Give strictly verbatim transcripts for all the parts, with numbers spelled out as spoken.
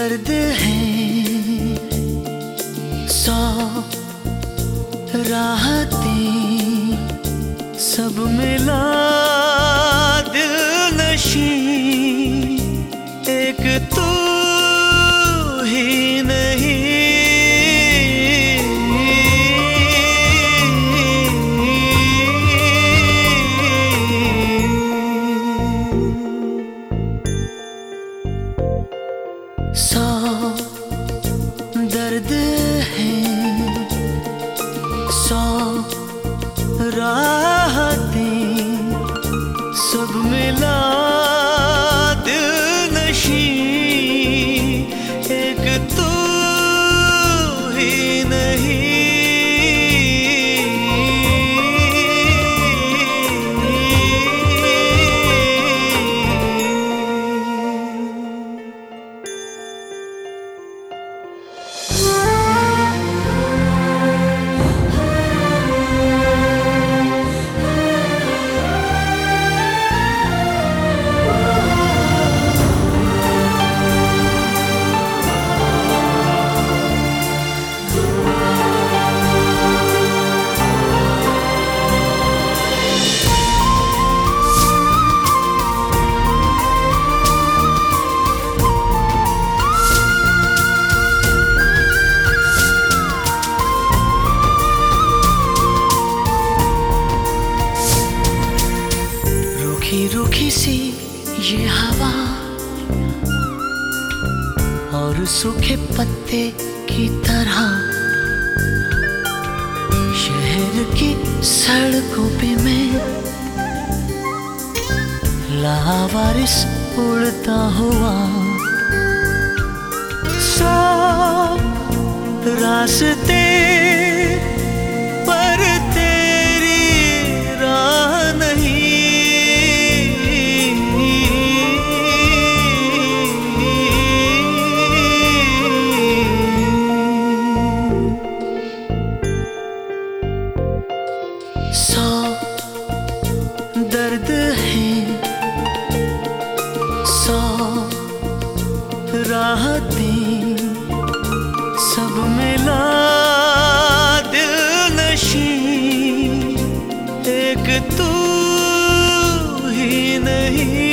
दर्द है सौ राहतें सब मिला दिल नशी एक तू ही नहीं। सौ दर्द है सौ राहतें सब मिला दिल नशी एक तू ही नहीं। रूखी सी ये हवा और सूखे पत्ते की तरह शहर की सड़कों पे मैं लावारिस उड़ता हुआ। सौ रास्ते पर तेरी राह नहीं। सौ दर्द है सौ राहतें सब मिला दिल नशी एक तू ही नहीं।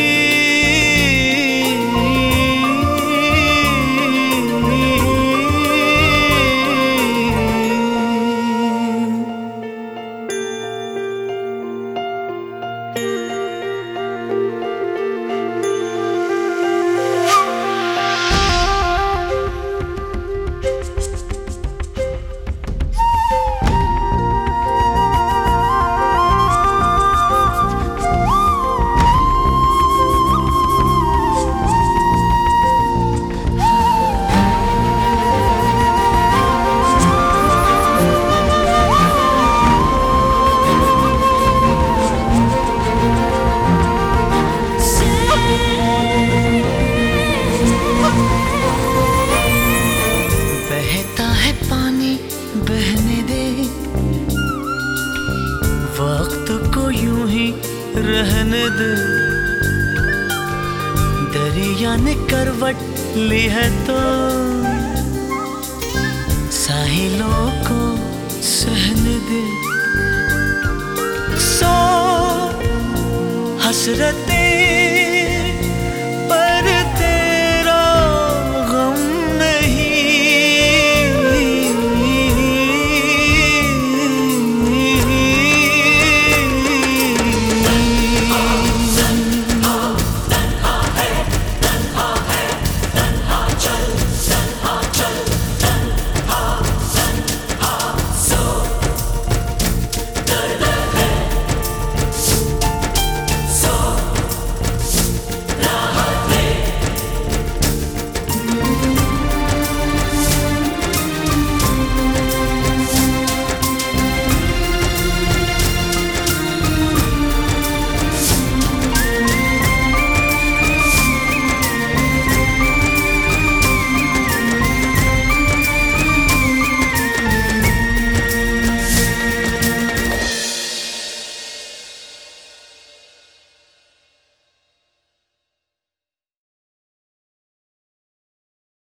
बहने दे वक्त को यूं ही रहने दे। दरिया ने करवट ली है तो साहिलों को सहने दे। सौ हसरतें